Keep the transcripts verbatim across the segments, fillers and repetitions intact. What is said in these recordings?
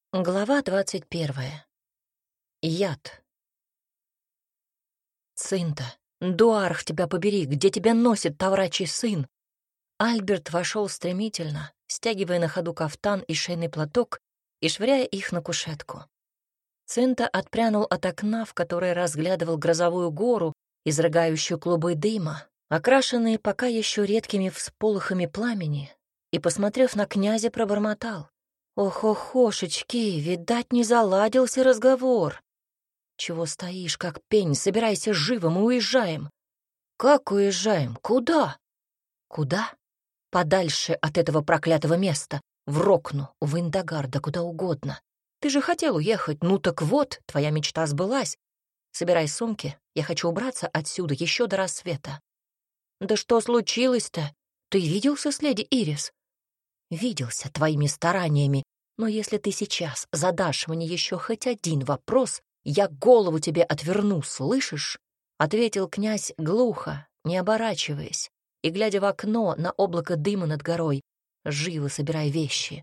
Глава двадцать первая. Яд. «Цинта, Дуарх, тебя побери, где тебя носит таврачий сын?» Альберт вошел стремительно, стягивая на ходу кафтан и шейный платок и швыряя их на кушетку. Цинта отпрянул от окна, в которое разглядывал грозовую гору, изрыгающую клубы дыма, окрашенные пока еще редкими всполохами пламени, и, посмотрев на князя, пробормотал: «Ох-охошечки, видать, не заладился разговор. Чего стоишь, как пень? Собирайся живо, мы уезжаем». «Как уезжаем? Куда?» «Куда? Подальше от этого проклятого места. В Рокну, в Индагар, да куда угодно. Ты же хотел уехать, ну так вот, твоя мечта сбылась. Собирай сумки, я хочу убраться отсюда еще до рассвета». «Да что случилось-то? Ты виделся с леди Ирис?» «Виделся твоими стараниями, но если ты сейчас задашь мне еще хоть один вопрос, я голову тебе отверну, слышишь?» — ответил князь глухо, не оборачиваясь, и, глядя в окно на облако дыма над горой, живо собирай вещи.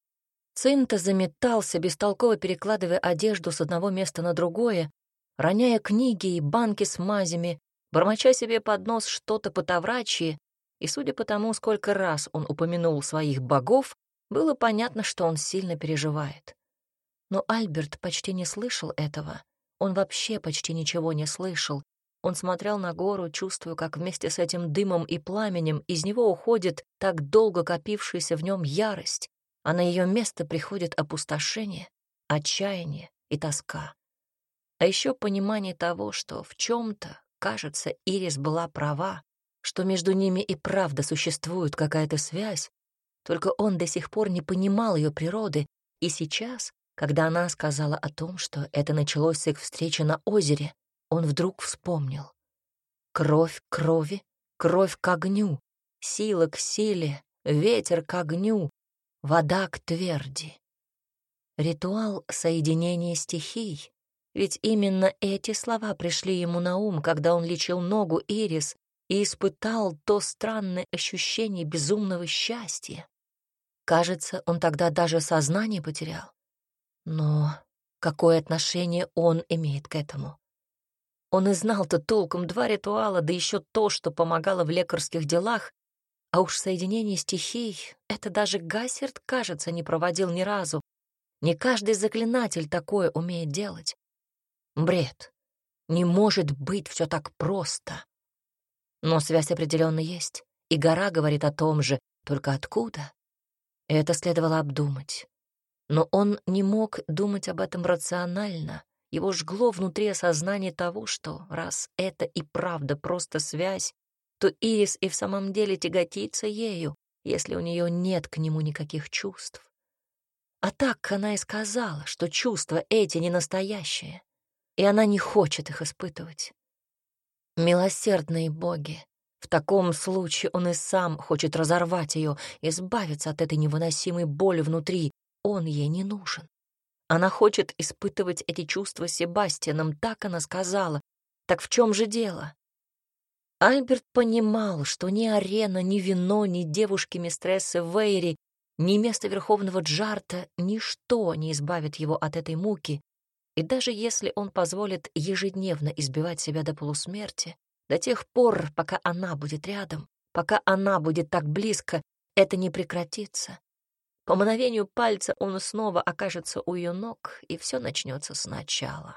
Цинта заметался, бестолково перекладывая одежду с одного места на другое, роняя книги и банки с мазями, бормоча себе под нос что-то по-таврачьи, и, судя по тому, сколько раз он упомянул своих богов, было понятно, что он сильно переживает. Но Альберт почти не слышал этого. Он вообще почти ничего не слышал. Он смотрел на гору, чувствуя, как вместе с этим дымом и пламенем из него уходит так долго копившаяся в нем ярость, а на ее место приходит опустошение, отчаяние и тоска. А еще понимание того, что в чем-то, кажется, Ирис была права, что между ними и правда существует какая-то связь, только он до сих пор не понимал ее природы, и сейчас, когда она сказала о том, что это началось с их встречи на озере, он вдруг вспомнил. Кровь к крови, кровь к огню, сила к силе, ветер к огню, вода к тверди. Ритуал соединения стихий, ведь именно эти слова пришли ему на ум, когда он лечил ногу Ирис и испытал то странное ощущение безумного счастья. Кажется, он тогда даже сознание потерял. Но какое отношение он имеет к этому? Он и знал-то толком два ритуала, да еще то, что помогало в лекарских делах, а уж соединение стихий — это даже Гассерд, кажется, не проводил ни разу. Не каждый заклинатель такое умеет делать. Бред. Не может быть все так просто. Но связь определенно есть, и гора говорит о том же, только откуда? Это следовало обдумать. Но он не мог думать об этом рационально. Его жгло внутри осознание того, что раз это и правда просто связь, то Ирис и в самом деле тяготится ею, если у нее нет к нему никаких чувств. А так она и сказала, что чувства эти не настоящие, и она не хочет их испытывать. Милосердные боги. В таком случае он и сам хочет разорвать ее, избавиться от этой невыносимой боли внутри. Он ей не нужен. Она хочет испытывать эти чувства с Себастьяном, так она сказала. Так в чем же дело? Альберт понимал, что ни арена, ни вино, ни девушки-мистрессы Вейри, ни место Верховного Джарта, ничто не избавит его от этой муки, и даже если он позволит ежедневно избивать себя до полусмерти, до тех пор, пока она будет рядом, пока она будет так близко, это не прекратится. По мановению пальца он снова окажется у ее ног, и все начнется сначала.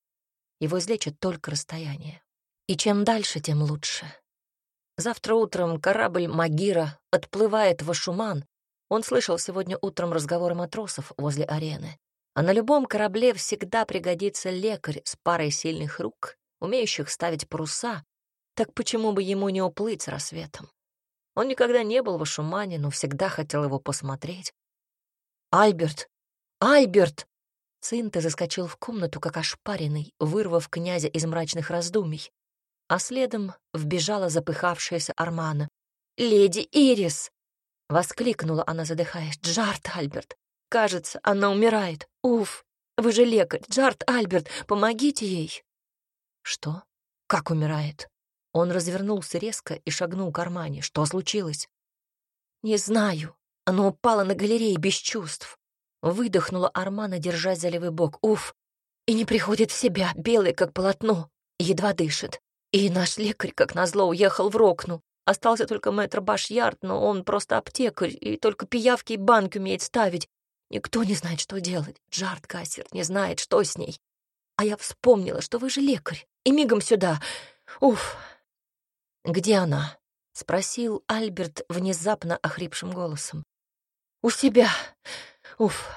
Его излечит только расстояние. И чем дальше, тем лучше. Завтра утром корабль Магира отплывает в Ашуман. Он слышал сегодня утром разговоры матросов возле арены. А на любом корабле всегда пригодится лекарь с парой сильных рук, умеющих ставить паруса. Так почему бы ему не уплыть с рассветом? Он никогда не был в Ашумане, но всегда хотел его посмотреть. «Альберт! Альберт!» Цинта заскочил в комнату, как ошпаренный, вырвав князя из мрачных раздумий. А следом вбежала запыхавшаяся Армана. «Леди Ирис!» — воскликнула она, задыхаясь. «Джарт, Альберт! Кажется, она умирает. Уф! Вы же лекарь! Джарт, Альберт, помогите ей!» «Что? Как умирает?» Он развернулся резко и шагнул к Армане. «Что случилось?» «Не знаю. Она упала на галерее без чувств. Выдохнула Армана, держась за левый бок. Уф! И не приходит в себя, белый, как полотно. Едва дышит. И наш лекарь, как назло, уехал в Рокну. Остался только мэтр Башьярд, но он просто аптекарь, и только пиявки и банки умеет ставить. Никто не знает, что делать. Джард Гассерт не знает, что с ней. А я вспомнила, что вы же лекарь, и мигом сюда. Уф! Где она? — спросил Альберт внезапно охрипшим голосом. У себя. Уф.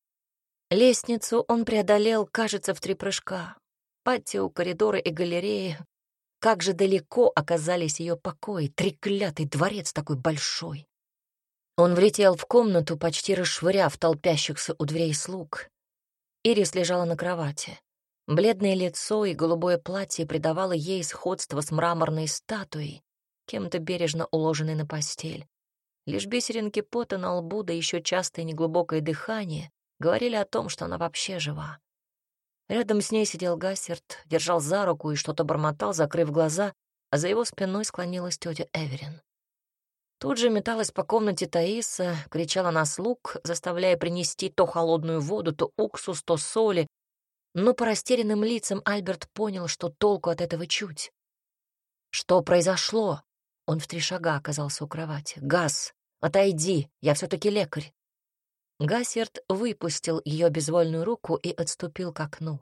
Лестницу он преодолел, кажется, в три прыжка. Патио, коридоры и галереи. Как же далеко оказались ее покои, треклятый дворец такой большой. Он влетел в комнату, почти расшвыряв толпящихся у дверей слуг. Ирис лежала на кровати. Бледное лицо и голубое платье придавало ей сходство с мраморной статуей, кем-то бережно уложенной на постель. Лишь бисеринки пота на лбу, да еще частое неглубокое дыхание говорили о том, что она вообще жива. Рядом с ней сидел Гассерт, держал за руку и что-то бормотал, закрыв глаза, а за его спиной склонилась тетя Эверин. Тут же металась по комнате Таиса, кричала на слуг, заставляя принести то холодную воду, то уксус, то соли, но по растерянным лицам Альберт понял, что толку от этого чуть. Что произошло? Он в три шага оказался у кровати. «Гас, отойди, я все-таки лекарь». Гассерт выпустил ее безвольную руку и отступил к окну.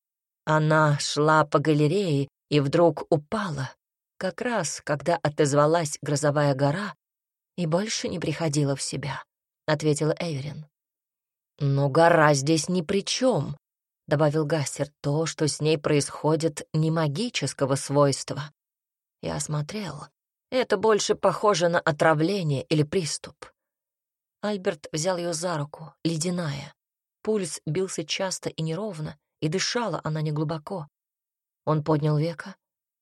Она шла по галерее и вдруг упала, как раз когда отозвалась грозовая гора, и больше не приходила в себя, — ответила Эверин. «Но гора здесь ни при чем», — добавил Гассерт. «То, что с ней происходит, не магического свойства. Я осмотрел. Это больше похоже на отравление или приступ». Альберт взял ее за руку, ледяная. Пульс бился часто и неровно, и дышала она неглубоко. Он поднял веко.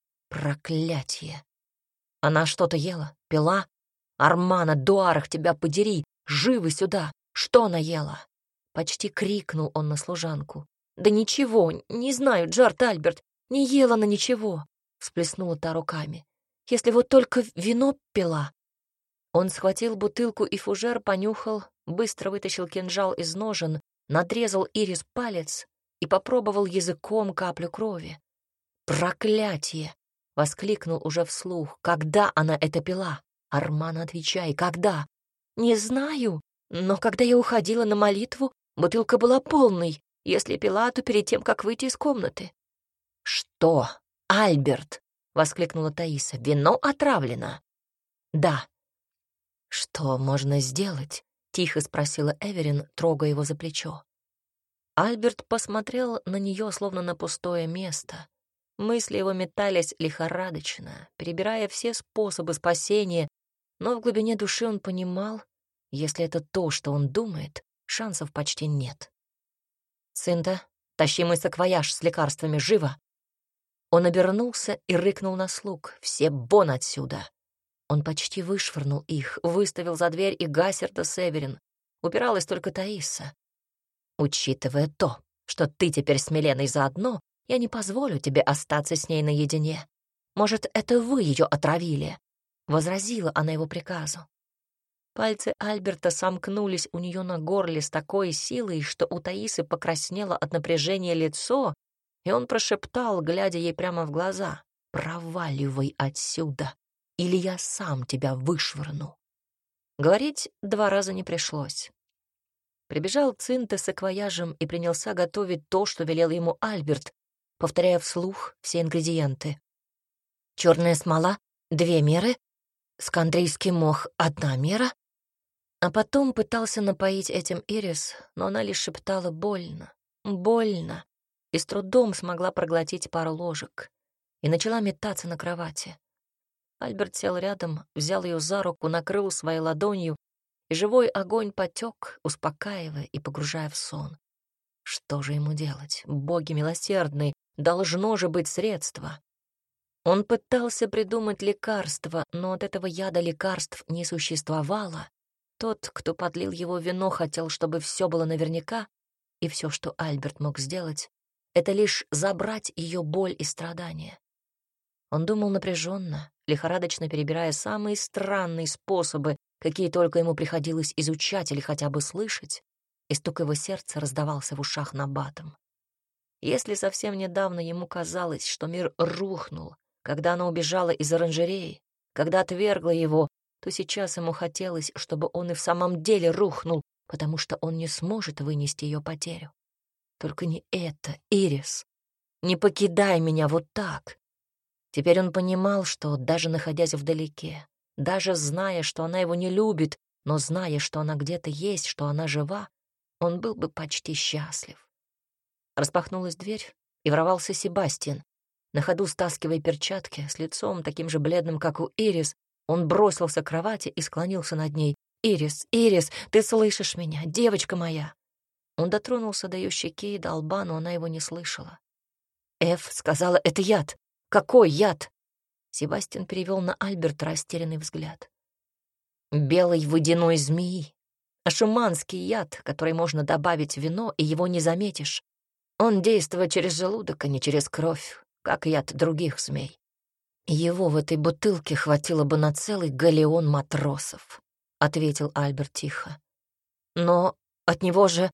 Проклятье! Она что-то ела, пила? Армана, Дуарах, тебя подери! Живы сюда! Что она ела? Почти крикнул он на служанку. «Да ничего, не знаю, Джард Альберт, не ела она ничего!» Всплеснула та руками. «Если вот только вино пила!» Он схватил бутылку и фужер, понюхал, быстро вытащил кинжал из ножен, надрезал Ирис палец и попробовал языком каплю крови. «Проклятие!» — воскликнул уже вслух. «Когда она это пила? Арман, отвечай, когда?» «Не знаю, но когда я уходила на молитву, бутылка была полной, если пила, то перед тем, как выйти из комнаты». «Что, Альберт?» — воскликнула Таиса. «Вино отравлено?» «Да». «Что можно сделать?» — тихо спросила Эверин, трогая его за плечо. Альберт посмотрел на нее, словно на пустое место. Мысли его метались лихорадочно, перебирая все способы спасения, но в глубине души он понимал, если это то, что он думает, шансов почти нет. «Цинда, тащи мой саквояж с лекарствами, живо!» Он обернулся и рыкнул на слуг. «Все вон отсюда!» Он почти вышвырнул их, выставил за дверь и Гассерта с Эверин. Упиралась только Таиса. «Учитывая то, что ты теперь с Миленой заодно, я не позволю тебе остаться с ней наедине. Может, это вы ее отравили?» — возразила она его приказу. Пальцы Альберта сомкнулись у нее на горле с такой силой, что у Таисы покраснело от напряжения лицо, и он прошептал, глядя ей прямо в глаза: «Проваливай отсюда, или я сам тебя вышвырну». Говорить два раза не пришлось. Прибежал Цинте с саквояжем и принялся готовить то, что велел ему Альберт, повторяя вслух все ингредиенты. Черная смола — две меры, скандрийский мох — одна мера. А потом пытался напоить этим Ирис, но она лишь шептала «больно, больно», и с трудом смогла проглотить пару ложек и начала метаться на кровати. Альберт сел рядом, взял ее за руку, накрыл своей ладонью, и живой огонь потек, успокаивая и погружая в сон. Что же ему делать? Боги милосердные, должно же быть средство. Он пытался придумать лекарство, но от этого яда лекарств не существовало. Тот, кто подлил его вино, хотел, чтобы все было наверняка, и все, что Альберт мог сделать, это лишь забрать ее боль и страдания. Он думал напряженно, лихорадочно перебирая самые странные способы, какие только ему приходилось изучать или хотя бы слышать, и стук его сердца раздавался в ушах набатом. Если совсем недавно ему казалось, что мир рухнул, когда она убежала из оранжереи, когда отвергла его, то сейчас ему хотелось, чтобы он и в самом деле рухнул, потому что он не сможет вынести ее потерю. Только не это, Ирис. Не покидай меня вот так. Теперь он понимал, что даже находясь вдалеке, даже зная, что она его не любит, но зная, что она где-то есть, что она жива, он был бы почти счастлив. Распахнулась дверь, и ворвался Себастьян. На ходу стаскивая перчатки, с лицом таким же бледным, как у Ирис, он бросился к кровати и склонился над ней. «Ирис, Ирис, ты слышишь меня, девочка моя!» Он дотронулся до ее щеки и до лба, но она его не слышала. «Эф сказала, это яд. Какой яд?» Себастьян перевел на Альберта растерянный взгляд. «Белой водяной змеи. Ашуманский яд, который можно добавить в вино, и его не заметишь. Он действует через желудок, а не через кровь, как яд других змей. Его в этой бутылке хватило бы на целый галеон матросов», — ответил Альберт тихо. «Но от него же...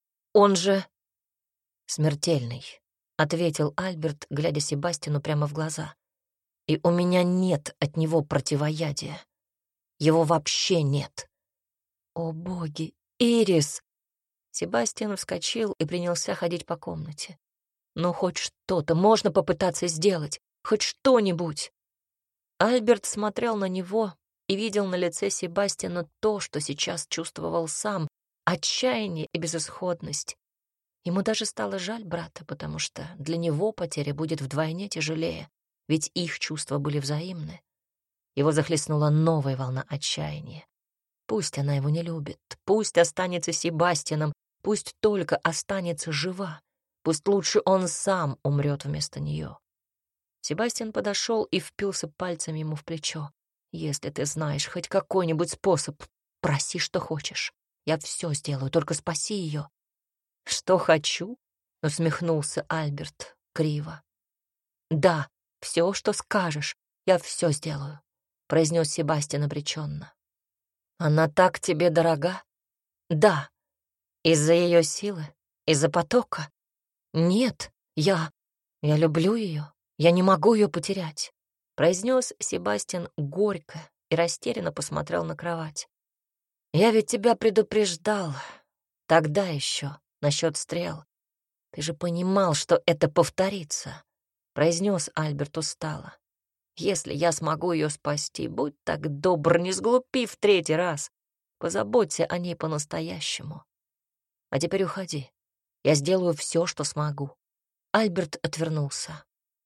он же...» «Смертельный», — ответил Альберт, глядя Себастьяну прямо в глаза. «И у меня нет от него противоядия. Его вообще нет». «О, боги! Ирис!» Себастьян вскочил и принялся ходить по комнате. «Ну, хоть что-то можно попытаться сделать, хоть что-нибудь». Альберт смотрел на него и видел на лице Себастьяна то, что сейчас чувствовал сам — отчаяние и безысходность. Ему даже стало жаль брата, потому что для него потеря будет вдвойне тяжелее, ведь их чувства были взаимны. Его захлестнула новая волна отчаяния. Пусть она его не любит, пусть останется Себастьяном, пусть только останется жива, пусть лучше он сам умрет вместо нее. Себастьян подошел и впился пальцами ему в плечо. «Если ты знаешь хоть какой-нибудь способ, проси, что хочешь. Я все сделаю, только спаси ее». «Что хочу?» — усмехнулся Альберт криво. «Да, все, что скажешь, я все сделаю», — произнес Себастьян обреченно. «Она так тебе дорога?» «Да». «Из-за ее силы? Из-за потока?» «Нет, я... я люблю ее. Я не могу ее потерять», — произнес Себастьян горько и растерянно посмотрел на кровать. «Я ведь тебя предупреждал. Тогда еще насчет стрел. Ты же понимал, что это повторится», — произнес Альберт устало. «Если я смогу ее спасти, будь так добр, не сглупи в третий раз. Позаботься о ней по-настоящему. А теперь уходи. Я сделаю все, что смогу». Альберт отвернулся.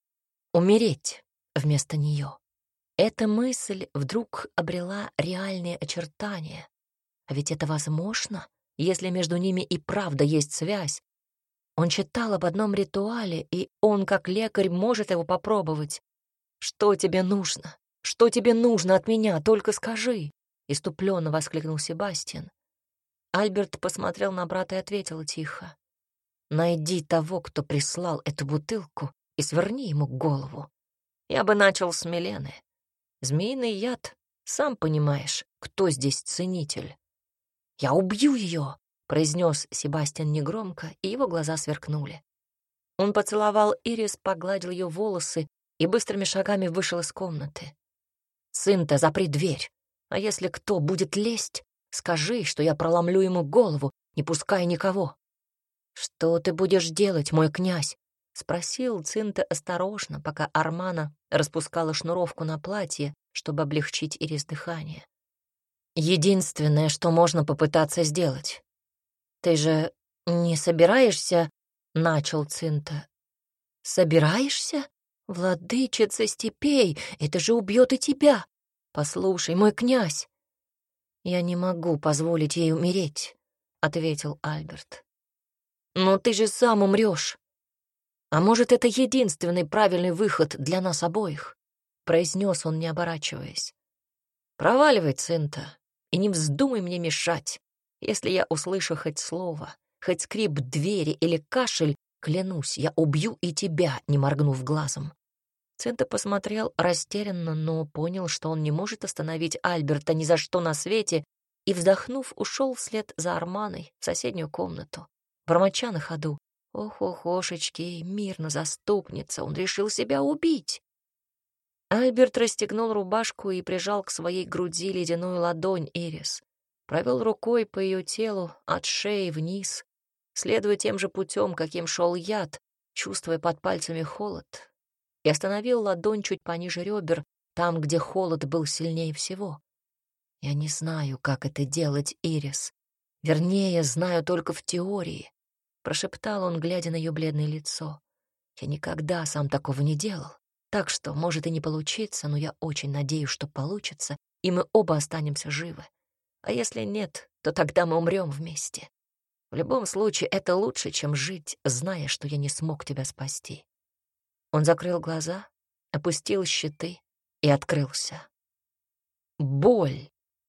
Умереть вместо нее. Эта мысль вдруг обрела реальные очертания. А ведь это возможно, если между ними и правда есть связь. Он читал об одном ритуале, и он, как лекарь, может его попробовать. «Что тебе нужно? Что тебе нужно от меня? Только скажи!» — иступленно воскликнул Себастьян. Альберт посмотрел на брата и ответил тихо. «Найди того, кто прислал эту бутылку, и сверни ему голову. Я бы начал с Милены. Змеиный яд, сам понимаешь, кто здесь ценитель». «Я убью ее!» — произнес Себастьян негромко, и его глаза сверкнули. Он поцеловал Ирис, погладил ее волосы и быстрыми шагами вышел из комнаты. «Сын-то, запри дверь, а если кто будет лезть, скажи, что я проломлю ему голову, не пускай никого». «Что ты будешь делать, мой князь?» — спросил Цинта осторожно, пока Армана распускала шнуровку на платье, чтобы облегчить Ирис дыхание. «Единственное, что можно попытаться сделать. Ты же не собираешься?» — начал Цинта. «Собираешься? Владычица степей, это же убьет и тебя. Послушай, мой князь». «Я не могу позволить ей умереть», — ответил Альберт. «Но ты же сам умрешь. А может, это единственный правильный выход для нас обоих?» — произнес он, не оборачиваясь. «Проваливай, Цинта, и не вздумай мне мешать. Если я услышу хоть слово, хоть скрип двери или кашель, клянусь, я убью и тебя, не моргнув глазом». Цинта посмотрел растерянно, но понял, что он не может остановить Альберта ни за что на свете, и, вздохнув, ушел вслед за Арманой в соседнюю комнату, бормоча на ходу: «Ох-охошечки, мирно заступница, он решил себя убить!» Альберт расстегнул рубашку и прижал к своей груди ледяную ладонь Ирис, провел рукой по ее телу от шеи вниз, следуя тем же путем, каким шел яд, чувствуя под пальцами холод, и остановил ладонь чуть пониже ребер, там, где холод был сильнее всего. «Я не знаю, как это делать, Ирис. Вернее, знаю только в теории», — прошептал он, глядя на ее бледное лицо. «Я никогда сам такого не делал, так что может и не получиться, но я очень надеюсь, что получится, и мы оба останемся живы. А если нет, то тогда мы умрем вместе. В любом случае, это лучше, чем жить, зная, что я не смог тебя спасти». Он закрыл глаза, опустил щиты и открылся. Боль.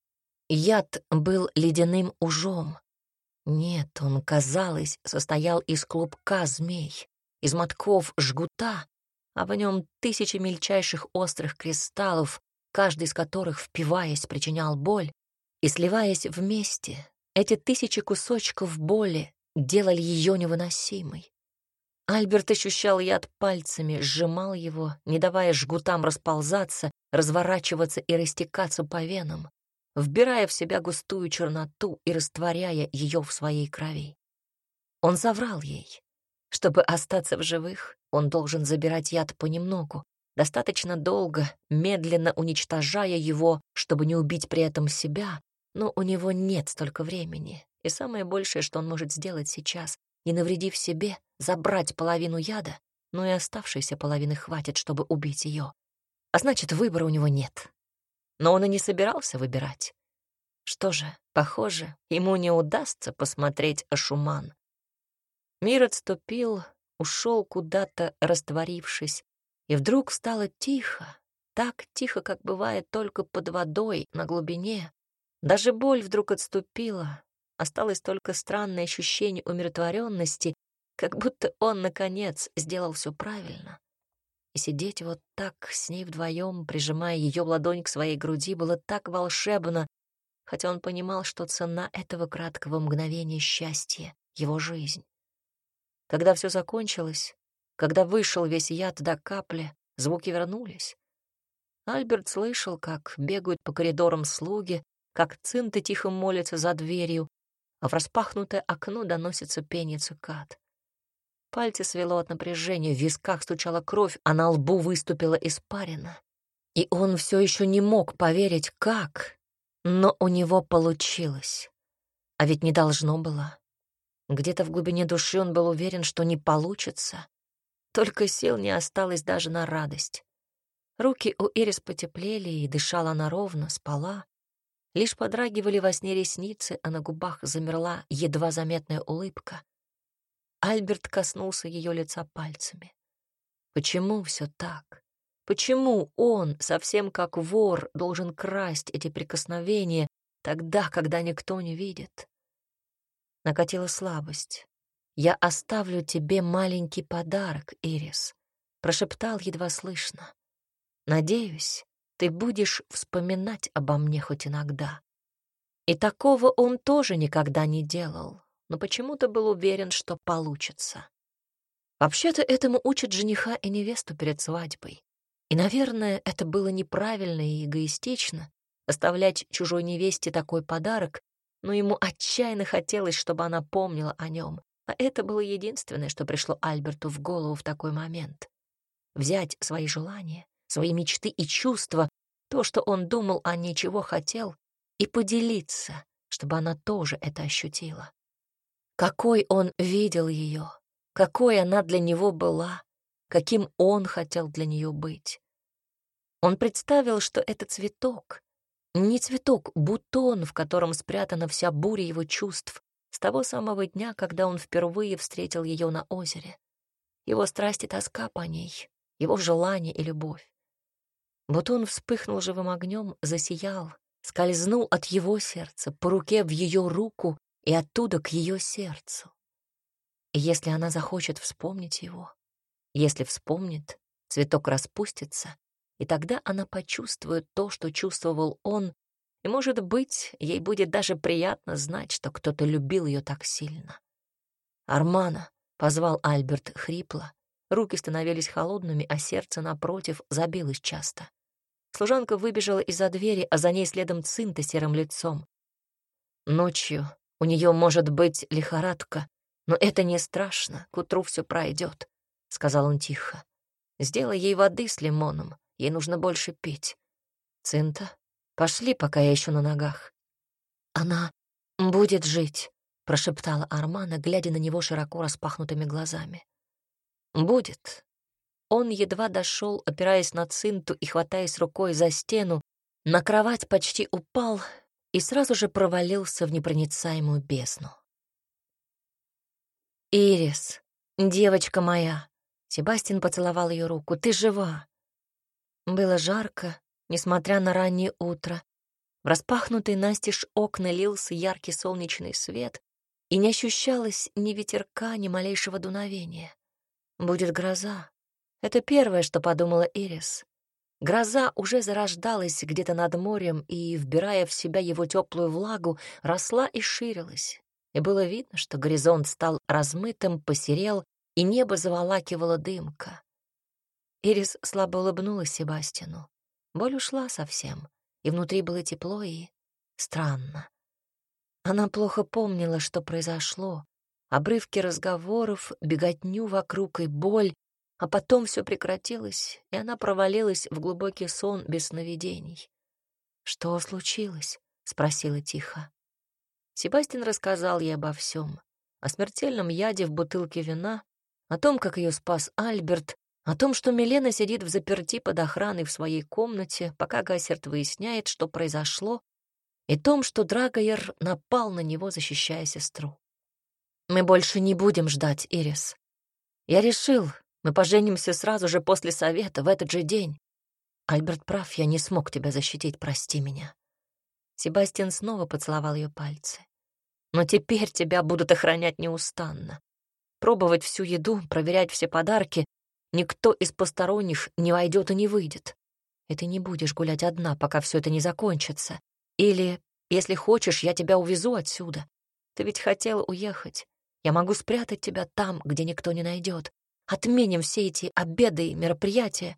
Яд был ледяным ужом. Нет, он, казалось, состоял из клубка змей, из мотков жгута, а в нем тысячи мельчайших острых кристаллов, каждый из которых, впиваясь, причинял боль, и, сливаясь вместе, эти тысячи кусочков боли делали ее невыносимой. Альберт ощущал яд пальцами, сжимал его, не давая жгутам расползаться, разворачиваться и растекаться по венам, вбирая в себя густую черноту и растворяя ее в своей крови. Он соврал ей. Чтобы остаться в живых, он должен забирать яд понемногу, достаточно долго, медленно уничтожая его, чтобы не убить при этом себя, но у него нет столько времени, и самое большее, что он может сделать сейчас, не навредив себе, забрать половину яда, но и оставшейся половины хватит, чтобы убить ее. А значит, выбора у него нет. Но он и не собирался выбирать. Что же, похоже, ему не удастся посмотреть Ашуман. Мир отступил, ушел куда-то, растворившись, и вдруг стало тихо, так тихо, как бывает только под водой на глубине. Даже боль вдруг отступила, осталось только странное ощущение умиротворенности, как будто он, наконец, сделал все правильно. И сидеть вот так с ней вдвоем, прижимая ее ладонь к своей груди, было так волшебно, хотя он понимал, что цена этого краткого мгновения счастья — его жизнь. Когда все закончилось, когда вышел весь яд до капли, звуки вернулись. Альберт слышал, как бегают по коридорам слуги, как цинты тихо молятся за дверью, а в распахнутое окно доносится пение цикад. Пальцы свело от напряжения, в висках стучала кровь, а на лбу выступила испарина. И он все еще не мог поверить, как, но у него получилось. А ведь не должно было. Где-то в глубине души он был уверен, что не получится. Только сил не осталось даже на радость. Руки у Ирис потеплели, и дышала она ровно, спала. Лишь подрагивали во сне ресницы, а на губах замерла едва заметная улыбка. Альберт коснулся ее лица пальцами. Почему все так? Почему он, совсем как вор, должен красть эти прикосновения тогда, когда никто не видит? Накатила слабость. «Я оставлю тебе маленький подарок, Ирис», — прошептал едва слышно. «Надеюсь, ты будешь вспоминать обо мне хоть иногда». И такого он тоже никогда не делал, но почему-то был уверен, что получится. Вообще-то этому учат жениха и невесту перед свадьбой. И, наверное, это было неправильно и эгоистично — оставлять чужой невесте такой подарок, но ему отчаянно хотелось, чтобы она помнила о нем. А это было единственное, что пришло Альберту в голову в такой момент. Взять свои желания, свои мечты и чувства, то, что он думал, а не чего хотел, и поделиться, чтобы она тоже это ощутила. Какой он видел ее, какой она для него была, каким он хотел для нее быть. Он представил, что это цветок, не цветок, бутон, в котором спрятана вся буря его чувств, с того самого дня, когда он впервые встретил ее на озере. Его страсть и тоска по ней, его желание и любовь. Бутон вспыхнул живым огнем, засиял, скользнул от его сердца по руке в ее руку и оттуда к ее сердцу. И если она захочет вспомнить его, если вспомнит, цветок распустится, и тогда она почувствует то, что чувствовал он, И, может быть, ей будет даже приятно знать, что кто-то любил ее так сильно. «Армана!» — позвал Альберт хрипло. Руки становились холодными, а сердце, напротив, забилось часто. Служанка выбежала из-за двери, а за ней следом Цинта серым лицом. «Ночью у нее может быть лихорадка, но это не страшно, к утру все пройдет», — сказал он тихо. «Сделай ей воды с лимоном, ей нужно больше пить. Цинта, пошли, пока я еще на ногах». «Она будет жить», — прошептала Армана, глядя на него широко распахнутыми глазами. «Будет». Он едва дошел, опираясь на Цинту и хватаясь рукой за стену, на кровать почти упал и сразу же провалился в непроницаемую бездну. «Ирис, девочка моя!» Себастьян поцеловал ее руку. «Ты жива!» Было жарко, несмотря на раннее утро. В распахнутые настежь окна лился яркий солнечный свет, и не ощущалось ни ветерка, ни малейшего дуновения. Будет гроза. Это первое, что подумала Ирис. Гроза уже зарождалась где-то над морем и, вбирая в себя его теплую влагу, росла и ширилась. И было видно, что горизонт стал размытым, посерел, и небо заволакивала дымка. Ирис слабо улыбнулась Себастьяну. Боль ушла совсем, и внутри было тепло и странно. Она плохо помнила, что произошло. Обрывки разговоров, беготню вокруг и боль, а потом все прекратилось, и она провалилась в глубокий сон без сновидений. «Что случилось?» — спросила тихо. Себастьян рассказал ей обо всем. О смертельном яде в бутылке вина, о том, как ее спас Альберт, о том, что Милена сидит взаперти под охраной в своей комнате, пока Гассерт выясняет, что произошло, и том, что Драгоер напал на него, защищая сестру. «Мы больше не будем ждать, Ирис. Я решил, мы поженимся сразу же после совета, в этот же день. Альберт прав, я не смог тебя защитить, прости меня». Себастьян снова поцеловал ее пальцы. «Но теперь тебя будут охранять неустанно. Пробовать всю еду, проверять все подарки. Никто из посторонних не войдет и не выйдет. И ты не будешь гулять одна, пока все это не закончится. Или, если хочешь, я тебя увезу отсюда. Ты ведь хотела уехать. Я могу спрятать тебя там, где никто не найдет. Отменим все эти обеды и мероприятия».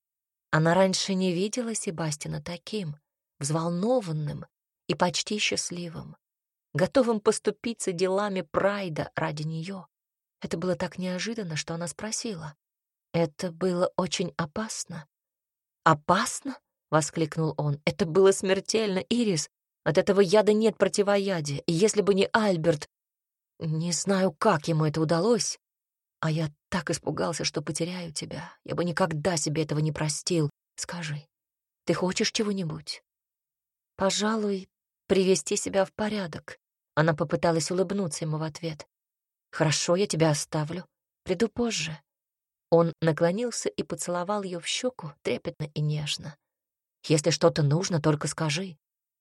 Она раньше не видела Себастьяна таким, взволнованным и почти счастливым, готовым поступиться делами Прайда ради нее. Это было так неожиданно, что она спросила. «Это было очень опасно?» «Опасно?» — воскликнул он. «Это было смертельно, Ирис. От этого яда нет противоядия. И если бы не Альберт... Не знаю, как ему это удалось. А я так испугался, что потеряю тебя. Я бы никогда себе этого не простил. Скажи, ты хочешь чего-нибудь?» «Пожалуй, привести себя в порядок». Она попыталась улыбнуться ему в ответ. «Хорошо, я тебя оставлю. Приду позже». Он наклонился и поцеловал ее в щеку трепетно и нежно. «Если что-то нужно, только скажи».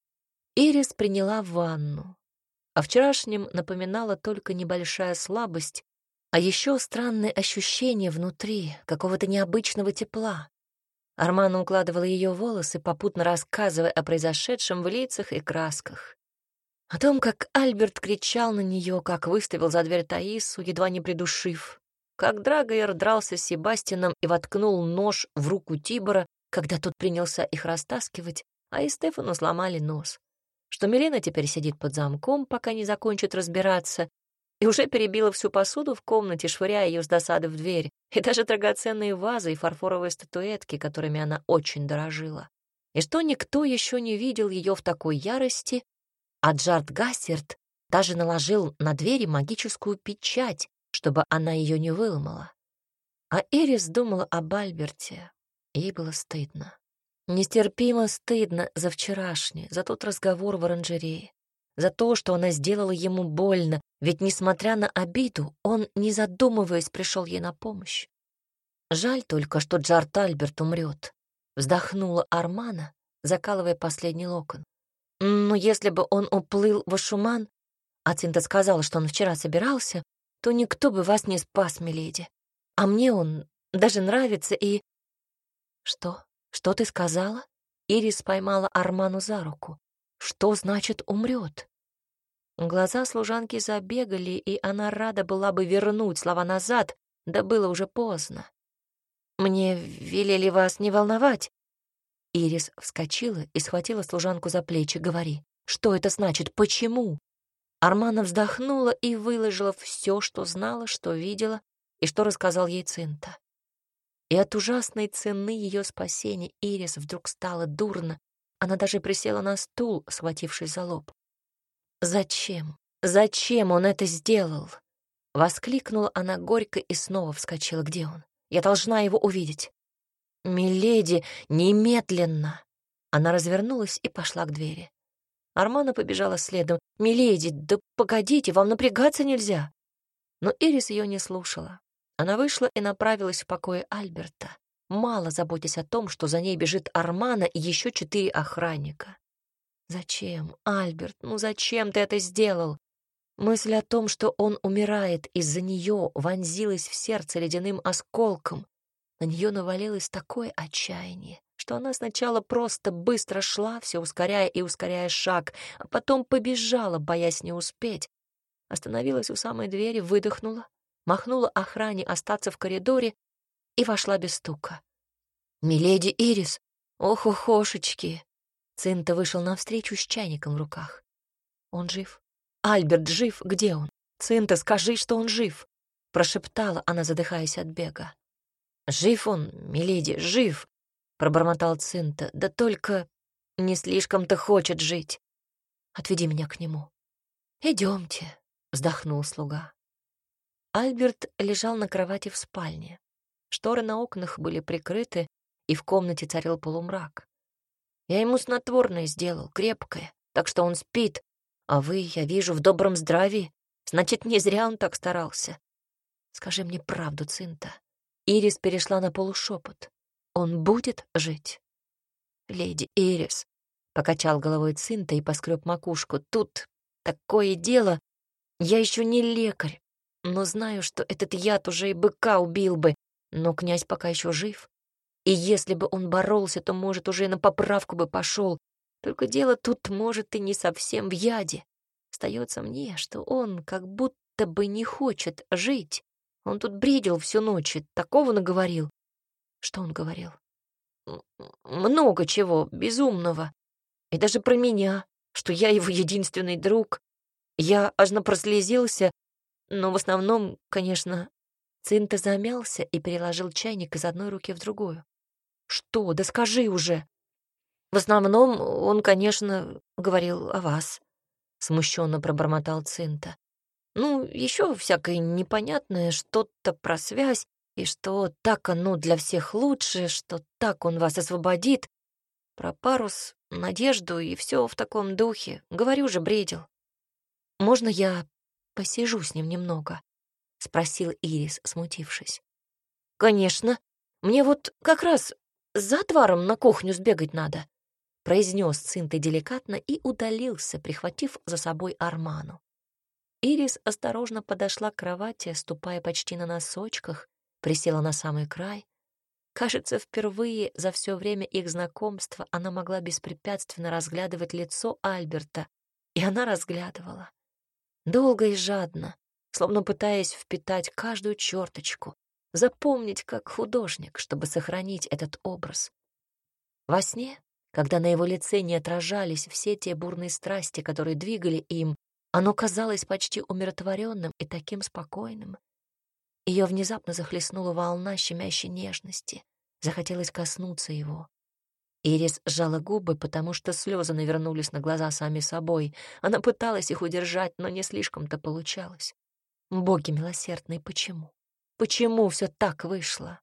Ирис приняла ванну. О вчерашнем напоминала только небольшая слабость, а еще странное ощущение внутри, какого-то необычного тепла. Армана укладывала ее волосы, попутно рассказывая о произошедшем в лицах и красках. О том, как Альберт кричал на нее, как выставил за дверь Таису, едва не придушив, как Драгоер дрался с Себастьяном и воткнул нож в руку Тибора, когда тот принялся их растаскивать, а и Стефану сломали нос, что Милена теперь сидит под замком, пока не закончит разбираться, и уже перебила всю посуду в комнате, швыряя ее с досады в дверь, и даже драгоценные вазы и фарфоровые статуэтки, которыми она очень дорожила. И что никто еще не видел ее в такой ярости, а Джарт Гассерт даже наложил на двери магическую печать, чтобы она ее не выломала. А Ирис думала об Альберте. Ей было стыдно. Нестерпимо стыдно за вчерашнее, за тот разговор в оранжерее, за то, что она сделала ему больно, ведь, несмотря на обиду, он, не задумываясь, пришел ей на помощь. Жаль только, что Джарт Альберт умрет, вздохнула Армана, закалывая последний локон. Но если бы он уплыл в Ашуман, а Цинта сказала, что он вчера собирался, то никто бы вас не спас, миледи. А мне он даже нравится и... Что? Что ты сказала? Ирис поймала Арману за руку. Что значит умрет? Глаза служанки забегали, и она рада была бы вернуть слова назад, да было уже поздно. «Мне велели вас не волновать». Ирис вскочила и схватила служанку за плечи. «Говори, что это значит? Почему?» Армана вздохнула и выложила все, что знала, что видела и что рассказал ей Цинта. И от ужасной цены ее спасения Ирис вдруг стало дурно. Она даже присела на стул, схватившись за лоб. «Зачем? Зачем он это сделал?» Воскликнула она горько и снова вскочила. «Где он? Я должна его увидеть». «Миледи, немедленно!» Она развернулась и пошла к двери. Армана побежала следом. «Миледи, да погодите, вам напрягаться нельзя!» Но Ирис ее не слушала. Она вышла и направилась в покое Альберта, мало заботясь о том, что за ней бежит Армана и еще четыре охранника. «Зачем, Альберт, ну зачем ты это сделал?» Мысль о том, что он умирает из-за нее, вонзилась в сердце ледяным осколком. На нее навалилось такое отчаяние, что она сначала просто быстро шла, все ускоряя и ускоряя шаг, а потом побежала, боясь не успеть. Остановилась у самой двери, выдохнула, махнула охране остаться в коридоре и вошла без стука. «Миледи Ирис! Ох-охошечки!» Цинта вышел навстречу с чайником в руках. «Он жив? Альберт жив? Где он? Цинта, скажи, что он жив!» Прошептала она, задыхаясь от бега. «Жив он, миледи, жив!» Пробормотал Цинта. «Да только не слишком-то хочет жить. Отведи меня к нему». «Идемте», — вздохнул слуга. Альберт лежал на кровати в спальне. Шторы на окнах были прикрыты, и в комнате царил полумрак. Я ему снотворное сделал, крепкое, так что он спит, а вы, я вижу, в добром здравии. Значит, не зря он так старался. Скажи мне правду, Цинта. Ирис перешла на полушепот. Он будет жить? Леди Ирис, — покачал головой Цинта и поскреб макушку. Тут такое дело. Я еще не лекарь, но знаю, что этот яд уже и быка убил бы, но князь пока еще жив. И если бы он боролся, то, может, уже и на поправку бы пошел. Только дело тут, может, и не совсем в яде. Остается мне, что он как будто бы не хочет жить. Он тут бредил всю ночь и такого наговорил. Что он говорил? М- Много чего, безумного. И даже про меня, что я его единственный друг. Я аж напрослезился, но в основном, конечно... Цинта замялся и переложил чайник из одной руки в другую. «Что? Да скажи уже!» «В основном он, конечно, говорил о вас», — смущенно пробормотал Цинта. «Ну, еще всякое непонятное, что-то про связь, и что так оно для всех лучше, что так он вас освободит. Про парус, надежду и все в таком духе. Говорю же, бредил». «Можно я посижу с ним немного?» — спросил Ирис, смутившись. «Конечно. Мне вот как раз за отваром на кухню сбегать надо», — произнес Цинта деликатно и удалился, прихватив за собой Арману. Ирис осторожно подошла к кровати, ступая почти на носочках, присела на самый край. Кажется, впервые за все время их знакомства она могла беспрепятственно разглядывать лицо Альберта, и она разглядывала. Долго и жадно, словно пытаясь впитать каждую черточку, запомнить как художник, чтобы сохранить этот образ. Во сне, когда на его лице не отражались все те бурные страсти, которые двигали им, оно казалось почти умиротворенным и таким спокойным. Ее внезапно захлестнула волна щемящей нежности. Захотелось коснуться его. Ирис сжала губы, потому что слезы навернулись на глаза сами собой. Она пыталась их удержать, но не слишком-то получалось. Боги милосердные, почему? Почему все так вышло?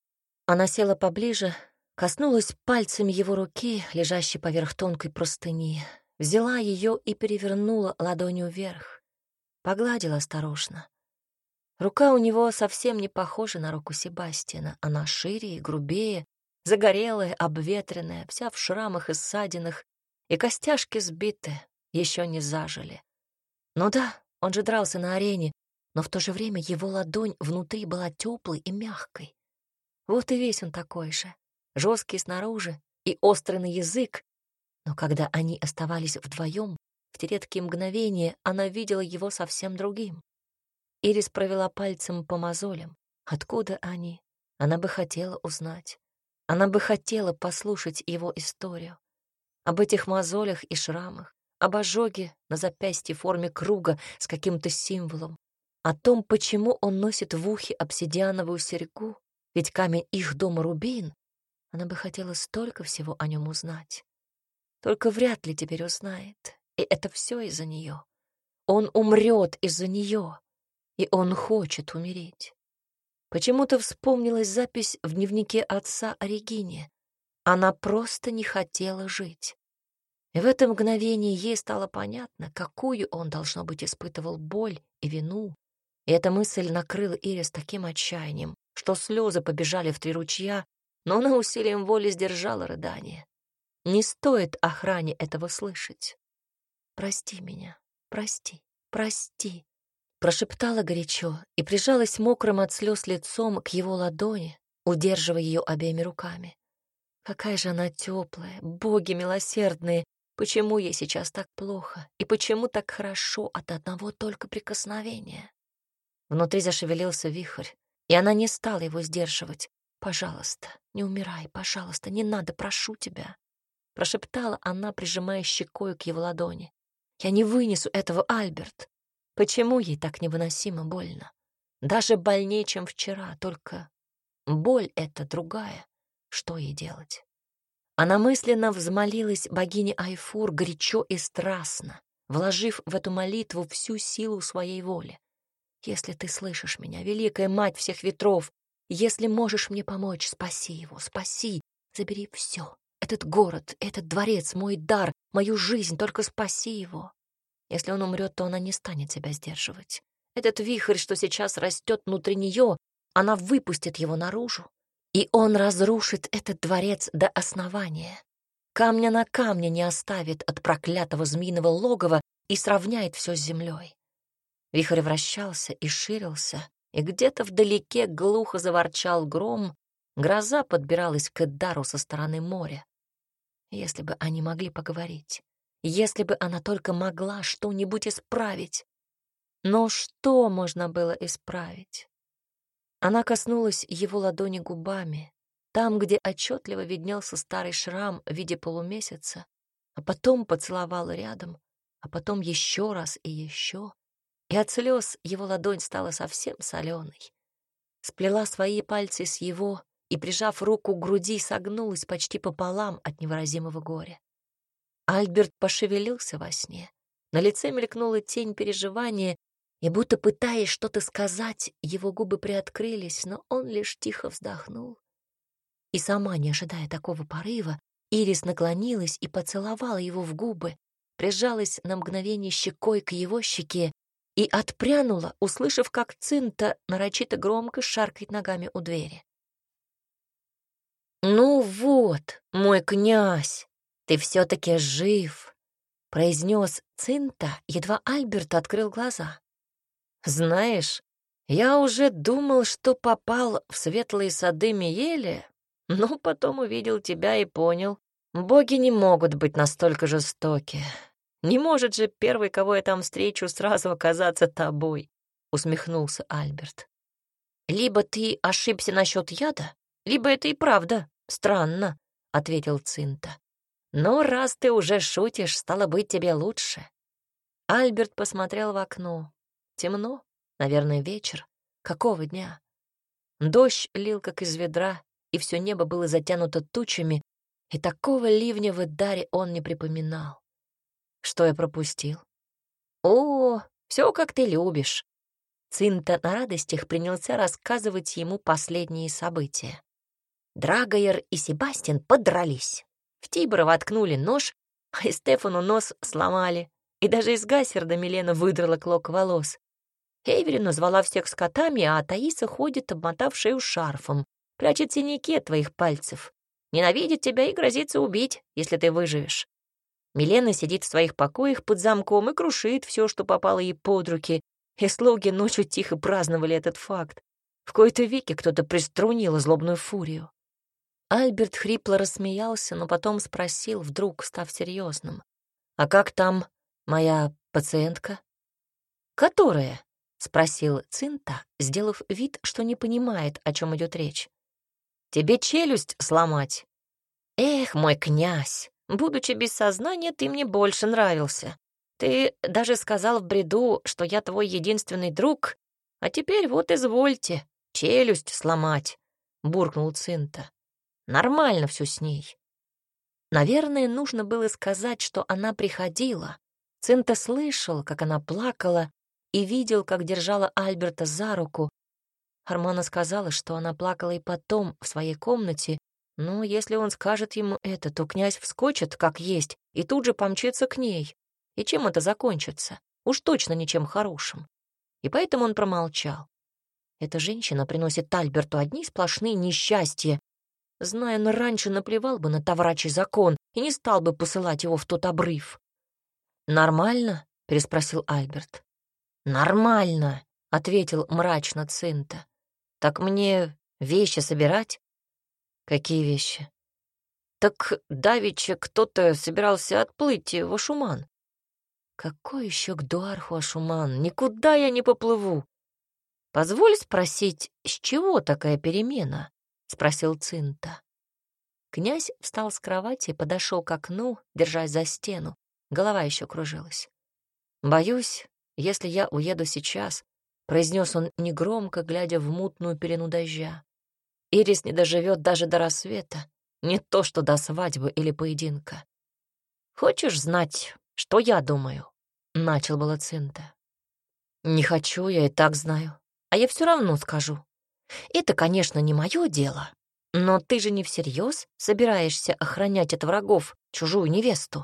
Она села поближе, коснулась пальцами его руки, лежащей поверх тонкой простыни, взяла ее и перевернула ладонью вверх. Погладила осторожно. Рука у него совсем не похожа на руку Себастьяна. Она шире и грубее, загорелая, обветренная, вся в шрамах и ссадинах, и костяшки сбиты, еще не зажили. Ну да, он же дрался на арене, но в то же время его ладонь внутри была теплой и мягкой. Вот и весь он такой же, жесткий снаружи и острый на язык, Но когда они оставались вдвоем, в те редкие мгновения она видела его совсем другим. Ирис провела пальцем по мозолям. Откуда они? Она бы хотела узнать. Она бы хотела послушать его историю. Об этих мозолях и шрамах, об ожоге на запястье в форме круга с каким-то символом, о том, почему он носит в ухе обсидиановую серьгу, ведь камень их дома рубин. Она бы хотела столько всего о нем узнать. Только вряд ли теперь узнает. И это все из-за нее. Он умрет из-за нее. И он хочет умереть. Почему-то вспомнилась запись в дневнике отца о Регине. Она просто не хотела жить. И в это мгновение ей стало понятно, какую он, должно быть, испытывал боль и вину. И эта мысль накрыла Ирис таким отчаянием, что слезы побежали в три ручья, но она усилием воли сдержала рыдание. Не стоит охране этого слышать. «Прости меня, прости, прости», — прошептала горячо и прижалась мокрым от слез лицом к его ладони, удерживая ее обеими руками. Какая же она теплая, боги милосердные, почему ей сейчас так плохо и почему так хорошо от одного только прикосновения? Внутри зашевелился вихрь, и она не стала его сдерживать. «Пожалуйста, не умирай, пожалуйста, не надо, прошу тебя», — прошептала она, прижимая щекой к его ладони. «Я не вынесу этого, Альберт». Почему ей так невыносимо больно? Даже больнее, чем вчера, только боль эта другая. Что ей делать? Она мысленно взмолилась богине Айфур горячо и страстно, вложив в эту молитву всю силу своей воли. «Если ты слышишь меня, великая мать всех ветров, если можешь мне помочь, спаси его, спаси, забери все. Этот город, этот дворец, мой дар, мою жизнь, только спаси его. Если он умрет, то она не станет себя сдерживать. Этот вихрь, что сейчас растет внутри нее, она выпустит его наружу, и он разрушит этот дворец до основания. Камня на камне не оставит от проклятого змеиного логова и сравняет все с землей». Вихрь вращался и ширился, и где-то вдалеке глухо заворчал гром, гроза подбиралась к Эддару со стороны моря. Если бы они могли поговорить, если бы она только могла что-нибудь исправить. Но что можно было исправить? Она коснулась его ладони губами, там, где отчетливо виднелся старый шрам в виде полумесяца, а потом поцеловала рядом, а потом еще раз и еще. И от слез его ладонь стала совсем соленой. Сплела свои пальцы с его и, прижав руку к груди, согнулась почти пополам от невыразимого горя. Альберт пошевелился во сне. На лице мелькнула тень переживания, и, будто пытаясь что-то сказать, его губы приоткрылись, но он лишь тихо вздохнул. И сама, не ожидая такого порыва, Ирис наклонилась и поцеловала его в губы, прижалась на мгновение щекой к его щеке и отпрянула, услышав, как Цинта нарочито громко шаркает ногами у двери. «Ну вот, мой князь, ты все-таки жив», — произнес Цинта, едва Альберт открыл глаза. «Знаешь, я уже думал, что попал в светлые сады Миели, но потом увидел тебя и понял, боги не могут быть настолько жестоки. Не может же первый, кого я там встречу, сразу оказаться тобой», — усмехнулся Альберт. «Либо ты ошибся насчет яда, либо это и правда странно», — ответил Цинта. «Но раз ты уже шутишь, стало быть, тебе лучше». Альберт посмотрел в окно. Темно, наверное, вечер. Какого дня? Дождь лил, как из ведра, и все небо было затянуто тучами, и такого ливня в Эддаре он не припоминал. Что я пропустил? О, все как ты любишь. Цинта на радостях принялся рассказывать ему последние события. Драгоер и Себастьян подрались. В Тибора воткнули нож, а и Стефану нос сломали. И даже из Гассерда Милена выдрала клок волос. Эйверину звала всех скотами, а Таиса ходит, обмотав шею шарфом, прячет синяки от твоих пальцев. Ненавидит тебя и грозится убить, если ты выживешь. Милена сидит в своих покоях под замком и крушит все, что попало ей под руки, и слуги ночью тихо праздновали этот факт. В кои-то веки кто-то приструнил злобную фурию. Альберт хрипло рассмеялся, но потом спросил, вдруг став серьезным. «А как там моя пациентка?» «Которая?» — спросил Цинта, сделав вид, что не понимает, о чем идет речь. «Тебе челюсть сломать?» «Эх, мой князь, будучи без сознания, ты мне больше нравился. Ты даже сказал в бреду, что я твой единственный друг, а теперь вот извольте, челюсть сломать», — буркнул Цинта. «Нормально все с ней». Наверное, нужно было сказать, что она приходила. Цинта слышал, как она плакала, и видел, как держала Альберта за руку. Армана сказала, что она плакала и потом в своей комнате, но если он скажет ему это, то князь вскочит, как есть, и тут же помчится к ней. И чем это закончится? Уж точно ничем хорошим. И поэтому он промолчал. Эта женщина приносит Альберту одни сплошные несчастья. Зная, он раньше наплевал бы на таврачий закон и не стал бы посылать его в тот обрыв. «Нормально?» — переспросил Альберт. «Нормально», — ответил мрачно Цинта. «Так мне вещи собирать?» «Какие вещи?» «Так давеча кто-то собирался отплыть в Ашуман». «Какой еще к Дуарху Ашуман? Никуда я не поплыву». «Позволь спросить, с чего такая перемена?» — спросил Цинта. Князь встал с кровати и подошел к окну, держась за стену. Голова еще кружилась. «Боюсь, если я уеду сейчас», — произнес он негромко, глядя в мутную пелену дождя. «Ирис не доживет даже до рассвета, не то что до свадьбы или поединка». «Хочешь знать, что я думаю?» — начал было Цинта. «Не хочу, я и так знаю. А я все равно скажу. Это, конечно, не мое дело, но ты же не всерьез собираешься охранять от врагов чужую невесту?»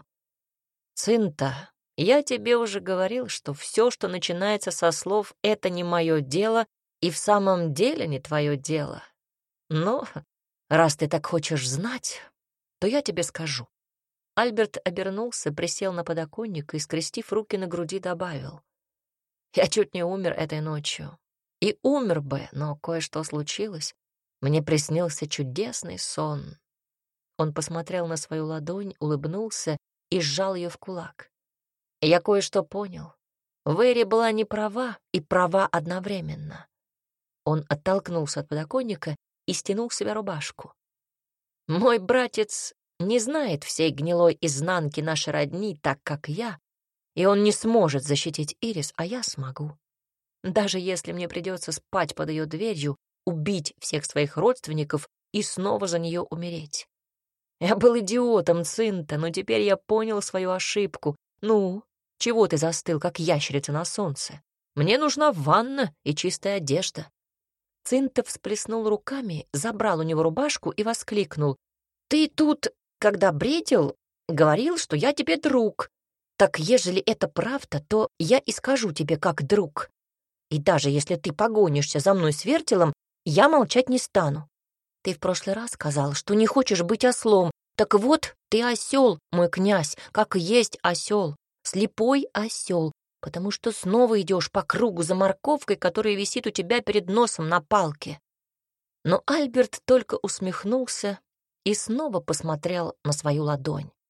«Цинта, я тебе уже говорил, что все, что начинается со слов «это не мое дело» и в самом деле не твое дело. Но раз ты так хочешь знать, то я тебе скажу». Альберт обернулся, присел на подоконник и, скрестив руки на груди, добавил. «Я чуть не умер этой ночью. И умер бы, но кое-что случилось. Мне приснился чудесный сон». Он посмотрел на свою ладонь, улыбнулся и сжал ее в кулак. «Я кое-что понял. Вэри была не права и права одновременно». Он оттолкнулся от подоконника и стянул с себя рубашку. «Мой братец не знает всей гнилой изнанки нашей родни так, как я, и он не сможет защитить Ирис, а я смогу. Даже если мне придется спать под ее дверью, убить всех своих родственников и снова за нее умереть. Я был идиотом, Цинта, но теперь я понял свою ошибку. Ну, чего ты застыл, как ящерица на солнце? Мне нужна ванна и чистая одежда». Цинта всплеснул руками, забрал у него рубашку и воскликнул. «Ты тут, когда бредил, говорил, что я тебе друг. Так ежели это правда, то я и скажу тебе как друг. И даже если ты погонишься за мной с вертелом, я молчать не стану. Ты в прошлый раз сказал, что не хочешь быть ослом. Так вот, ты осел, мой князь, как есть осел, слепой осел, потому что снова идешь по кругу за морковкой, которая висит у тебя перед носом на палке». Но Альберт только усмехнулся и снова посмотрел на свою ладонь.